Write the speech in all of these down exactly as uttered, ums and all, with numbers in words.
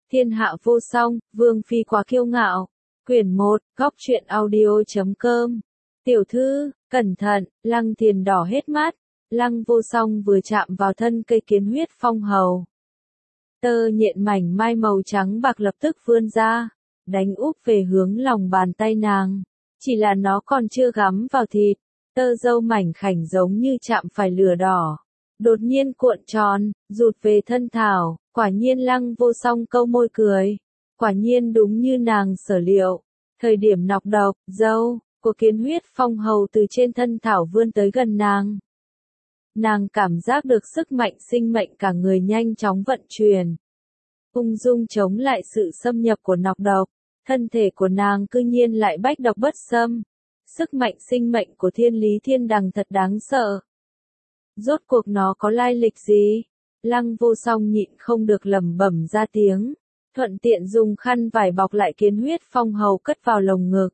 Thiên hạ vô song, vương phi quá kiêu ngạo. Quyển một, góc truyện audio chấm com. Tiểu thư, cẩn thận, Lăng Thiền đỏ hết mắt. Lăng Vô Song vừa chạm vào thân cây kiến huyết phong hầu. Tơ nhện mảnh mai màu trắng bạc lập tức vươn ra, đánh úp về hướng lòng bàn tay nàng. Chỉ là nó còn chưa gắm vào thịt, tơ dâu mảnh khảnh giống như chạm phải lửa đỏ. Đột nhiên cuộn tròn, rụt về thân thảo, quả nhiên Lăng Vô Song câu môi cười. Quả nhiên đúng như nàng sở liệu. Thời điểm nọc độc, dâu, của kiến huyết phong hầu từ trên thân thảo vươn tới gần nàng. Nàng cảm giác được sức mạnh sinh mệnh cả người nhanh chóng vận chuyển. Ung dung chống lại sự xâm nhập của nọc độc, thân thể của nàng cư nhiên lại bách độc bất xâm. Sức mạnh sinh mệnh của thiên lý thiên đằng thật đáng sợ. Rốt cuộc nó có lai lịch gì? Lăng Vô Song nhịn không được lẩm bẩm ra tiếng, thuận tiện dùng khăn vải bọc lại kiến huyết phong hầu cất vào lồng ngực.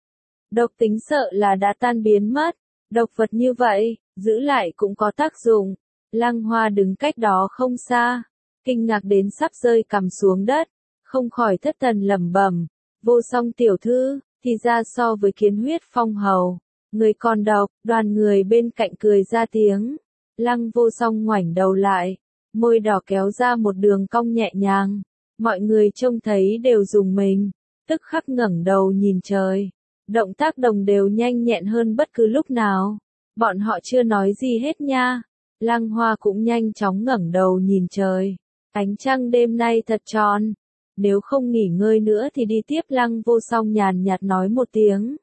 Độc tính sợ là đã tan biến mất, độc vật như vậy, giữ lại cũng có tác dụng. Lăng Hoa đứng cách đó không xa, kinh ngạc đến sắp rơi cằm xuống đất, không khỏi thất thần lẩm bẩm, Vô Song tiểu thư, thì ra so với kiến huyết phong hầu, người còn độc. Đoàn người bên cạnh cười ra tiếng. Lăng Vô Song ngoảnh đầu lại, môi đỏ kéo ra một đường cong nhẹ nhàng. Mọi người trông thấy đều rùng mình, tức khắc ngẩng đầu nhìn trời. Động tác đồng đều nhanh nhẹn hơn bất cứ lúc nào. Bọn họ chưa nói gì hết nha. Lăng Hoa cũng nhanh chóng ngẩng đầu nhìn trời. Ánh trăng đêm nay thật tròn. Nếu không nghỉ ngơi nữa thì đi tiếp. Lăng Vô Song nhàn nhạt nói một tiếng.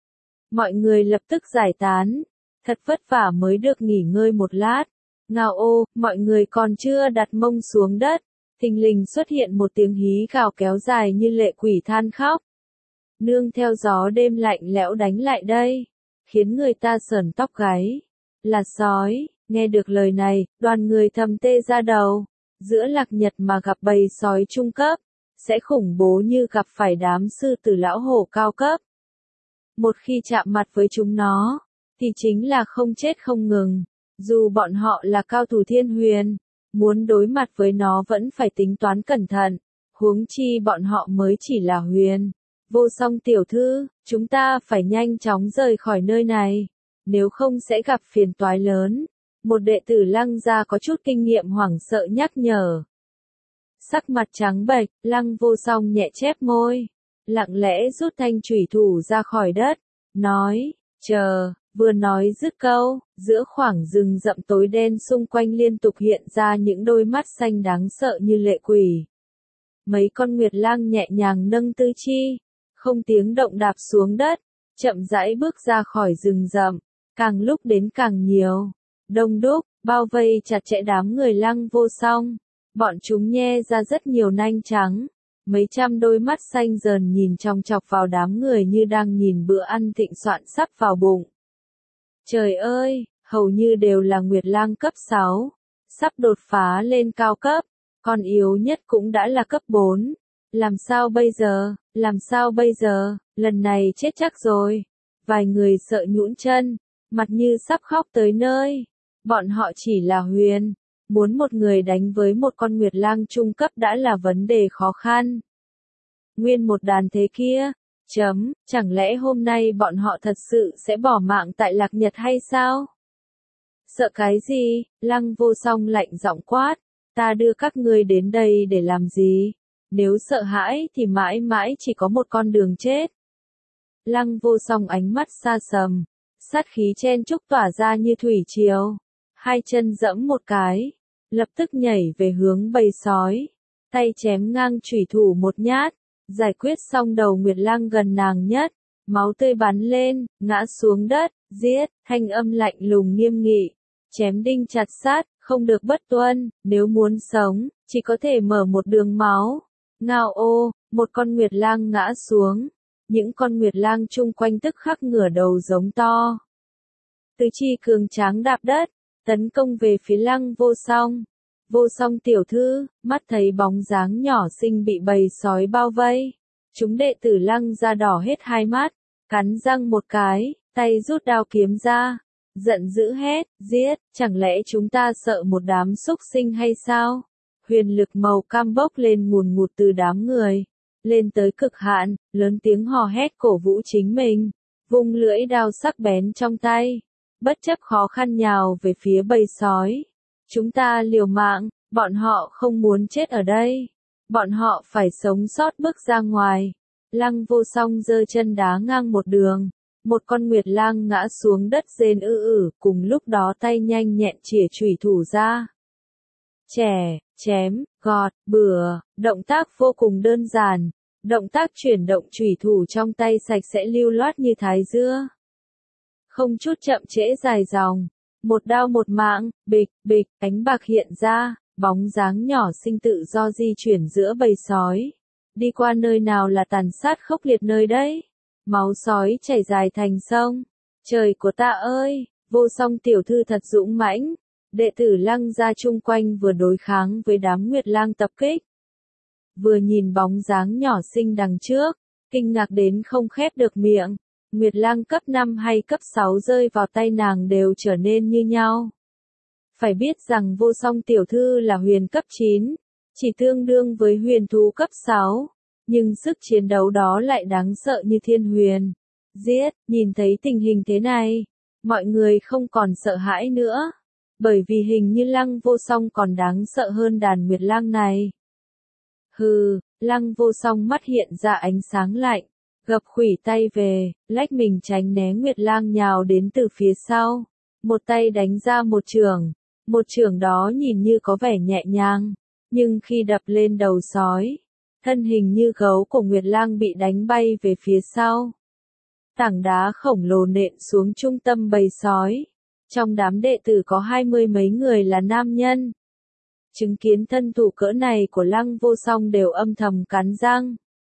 Mọi người lập tức giải tán. Thật vất vả mới được nghỉ ngơi một lát. Ngao ô, mọi người còn chưa đặt mông xuống đất. Thình lình xuất hiện một tiếng hí gào kéo dài như lệ quỷ than khóc. Nương theo gió đêm lạnh lẽo đánh lại đây, khiến người ta sởn tóc gáy. Là sói. Nghe được lời này, đoàn người thầm tê ra đầu. Giữa Lạc Nhật mà gặp bầy sói trung cấp, sẽ khủng bố như gặp phải đám sư tử lão hổ cao cấp. Một khi chạm mặt với chúng nó, thì chính là không chết không ngừng. Dù bọn họ là cao thủ thiên huyền, muốn đối mặt với nó vẫn phải tính toán cẩn thận. Huống chi bọn họ mới chỉ là huyền. Vô Song tiểu thư, chúng ta phải nhanh chóng rời khỏi nơi này, nếu không sẽ gặp phiền toái lớn. Một đệ tử Lăng gia có chút kinh nghiệm hoảng sợ nhắc nhở. Sắc mặt trắng bệch, Lăng Vô Song nhẹ chép môi, lặng lẽ rút thanh chủy thủ ra khỏi đất, nói, chờ. Vừa nói dứt câu, giữa khoảng rừng rậm tối đen xung quanh liên tục hiện ra những đôi mắt xanh đáng sợ như lệ quỷ. Mấy con nguyệt lang nhẹ nhàng nâng tư chi, không tiếng động đạp xuống đất, chậm rãi bước ra khỏi rừng rậm, càng lúc đến càng nhiều. Đông đúc, bao vây chặt chẽ đám người Lăng Vô Song. Bọn chúng nhe ra rất nhiều nanh trắng. Mấy trăm đôi mắt xanh dờn nhìn chòng chọc vào đám người như đang nhìn bữa ăn thịnh soạn sắp vào bụng. Trời ơi, hầu như đều là nguyệt lang cấp sáu, sắp đột phá lên cao cấp, còn yếu nhất cũng đã là cấp bốn. Làm sao bây giờ, làm sao bây giờ, lần này chết chắc rồi. Vài người sợ nhũn chân, mặt như sắp khóc tới nơi. Bọn họ chỉ là huyền, muốn một người đánh với một con nguyệt lang trung cấp đã là vấn đề khó khăn. Nguyên một đàn thế kia. Chấm, chẳng lẽ hôm nay bọn họ thật sự sẽ bỏ mạng tại Lạc Nhật hay sao? Sợ cái gì? Lăng Vô Song lạnh giọng quát, ta đưa các ngươi đến đây để làm gì? Nếu sợ hãi thì mãi mãi chỉ có một con đường chết. Lăng Vô Song ánh mắt xa sầm, sát khí chen chúc tỏa ra như thủy triều, hai chân giẫm một cái, lập tức nhảy về hướng bầy sói, tay chém ngang chủy thủ một nhát. Giải quyết xong đầu nguyệt lang gần nàng nhất, máu tươi bắn lên, ngã xuống đất, giết, thanh âm lạnh lùng nghiêm nghị, chém đinh chặt sát, không được bất tuân, nếu muốn sống, chỉ có thể mở một đường máu. Ngao ô, một con nguyệt lang ngã xuống, những con nguyệt lang chung quanh tức khắc ngửa đầu giống to. Tứ chi cường tráng đạp đất, tấn công về phía Lăng Vô Song. Vô Song tiểu thư, mắt thấy bóng dáng nhỏ xinh bị bầy sói bao vây. Chúng đệ tử Lăng gia đỏ hết hai mắt, cắn răng một cái, tay rút đao kiếm ra. Giận dữ hét, giết, chẳng lẽ chúng ta sợ một đám súc sinh hay sao? huyền lực màu cam bốc lên ngùn ngụt từ đám người, lên tới cực hạn, lớn tiếng hò hét cổ vũ chính mình, vung lưỡi đao sắc bén trong tay, bất chấp khó khăn nhào về phía bầy sói. Chúng ta liều mạng, bọn họ không muốn chết ở đây, bọn họ phải sống sót bước ra ngoài. Lăng Vô Song giơ chân đá ngang một đường, một con nguyệt lang ngã xuống đất rên ư ử, cùng lúc đó tay nhanh nhẹn chỉa chủy thủ ra. Chẻ, chém, gọt, bừa, động tác vô cùng đơn giản, động tác chuyển động chủy thủ trong tay sạch sẽ lưu loát như thái dưa. Không chút chậm trễ dài dòng, một đao một mạng, bịch, bịch, ánh bạc hiện ra, bóng dáng nhỏ xinh tự do di chuyển giữa bầy sói. Đi qua nơi nào là tàn sát khốc liệt nơi đấy, máu sói chảy dài thành sông. Trời của ta ơi, Vô Song tiểu thư thật dũng mãnh. Đệ tử Lăng gia chung quanh vừa đối kháng với đám nguyệt lang tập kích, vừa nhìn bóng dáng nhỏ xinh đằng trước, kinh ngạc đến không khép được miệng. Nguyệt lang cấp năm hay cấp sáu rơi vào tay nàng đều trở nên như nhau. Phải biết rằng Vô Song tiểu thư là huyền cấp chín, chỉ tương đương với huyền thú cấp sáu, nhưng sức chiến đấu đó lại đáng sợ như thiên huyền. Giết, nhìn thấy tình hình thế này, mọi người không còn sợ hãi nữa, bởi vì hình như Lăng Vô Song còn đáng sợ hơn đàn nguyệt lang này. Hừ, Lăng Vô Song mắt hiện ra ánh sáng lạnh, gập khuỷu tay về, lách mình tránh né nguyệt lang nhào đến từ phía sau, một tay đánh ra một chưởng, một chưởng đó nhìn như có vẻ nhẹ nhàng, nhưng khi đập lên đầu sói, thân hình như gấu của nguyệt lang bị đánh bay về phía sau. Tảng đá khổng lồ nện xuống trung tâm bầy sói. Trong đám đệ tử có hai mươi mấy người là nam nhân. Chứng kiến thân thủ cỡ này của Lăng Vô Song đều âm thầm cắn răng.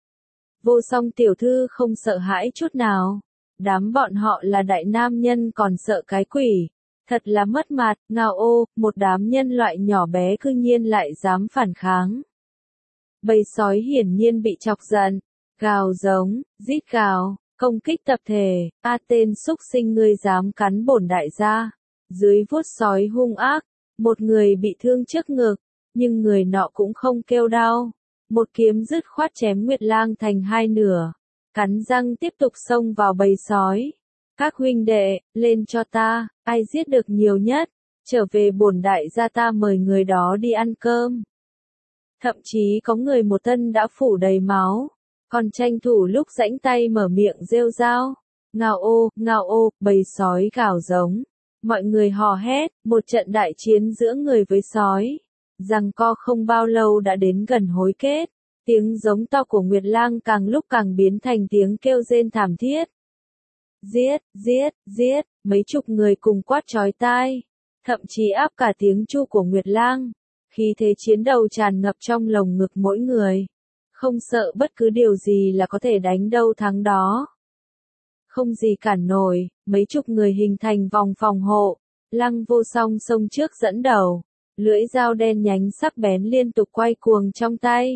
Vô Song tiểu thư không sợ hãi chút nào. Đám bọn họ là đại nam nhân còn sợ cái quỷ. Thật là mất mặt, ngao ô, một đám nhân loại nhỏ bé cư nhiên lại dám phản kháng. Bầy sói hiển nhiên bị chọc giận, gào giống, rít gào. Công kích tập thể, a tên xúc sinh ngươi dám cắn bổn đại gia. Dưới vuốt sói hung ác, một người bị thương trước ngực, nhưng người nọ cũng không kêu đau. Một kiếm dứt khoát chém Nguyệt lang thành hai nửa, cắn răng tiếp tục xông vào bầy sói. Các huynh đệ, lên cho ta, ai giết được nhiều nhất, trở về bổn đại gia ta mời người đó đi ăn cơm. Thậm chí có người một thân đã phủ đầy máu, còn tranh thủ lúc rãnh tay mở miệng rêu rao. Ngao ô, ngao ô, bầy sói gào giống. Mọi người hò hét, một trận đại chiến giữa người với sói. Giằng co không bao lâu đã đến gần hối kết. Tiếng giống to của Nguyệt lang càng lúc càng biến thành tiếng kêu rên thảm thiết. Giết, giết, giết, mấy chục người cùng quát chói tai. Thậm chí áp cả tiếng chu của Nguyệt lang. Khí thế chiến đầu tràn ngập trong lồng ngực mỗi người. Không sợ bất cứ điều gì là có thể đánh đâu thắng đó. Không gì cản nổi, mấy chục người hình thành vòng phòng hộ. Lăng Vô Song xông trước dẫn đầu. Lưỡi dao đen nhánh sắc bén liên tục quay cuồng trong tay.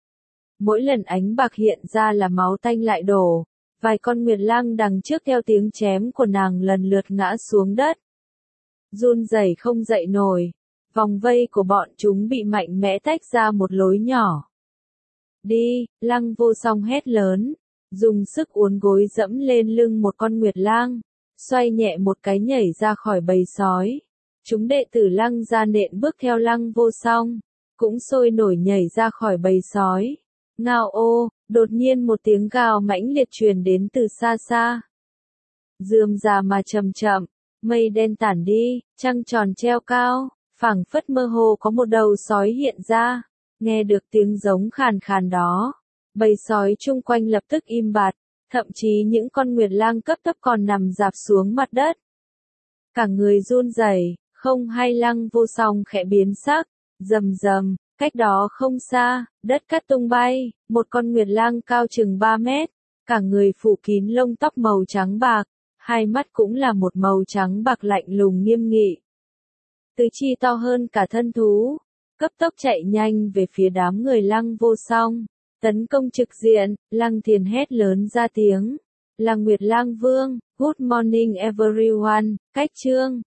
Mỗi lần ánh bạc hiện ra là máu tanh lại đổ. Vài con nguyệt lang đằng trước theo tiếng chém của nàng lần lượt ngã xuống đất. Run rẩy không dậy nổi. Vòng vây của bọn chúng bị mạnh mẽ tách ra một lối nhỏ. Đi, Lăng Vô Song hét lớn, dùng sức uốn gối dẫm lên lưng một con nguyệt lang, xoay nhẹ một cái nhảy ra khỏi bầy sói. Chúng đệ tử Lăng gia nện bước theo Lăng Vô Song, cũng sôi nổi nhảy ra khỏi bầy sói. Ngao ô, đột nhiên một tiếng gào mãnh liệt truyền đến từ xa xa. Rườm rà mà chậm chậm, mây đen tản đi, trăng tròn treo cao, phảng phất mơ hồ có một đầu sói hiện ra. Nghe được tiếng giống khàn khàn đó, bầy sói chung quanh lập tức im bặt, thậm chí những con nguyệt lang cấp thấp còn nằm rạp xuống mặt đất. Cả người run rẩy, không hay Lăng Vô Song khẽ biến sắc, rầm rầm, cách đó không xa, đất cát tung bay, một con nguyệt lang cao chừng ba mét, cả người phủ kín lông tóc màu trắng bạc, hai mắt cũng là một màu trắng bạc lạnh lùng nghiêm nghị. Tứ chi to hơn cả thân thú. Cấp tốc chạy nhanh về phía đám người Lăng Vô Song, tấn công trực diện. Lăng Thiền hét lớn ra tiếng, là Nguyệt Lang Vương, good morning everyone, cách chương.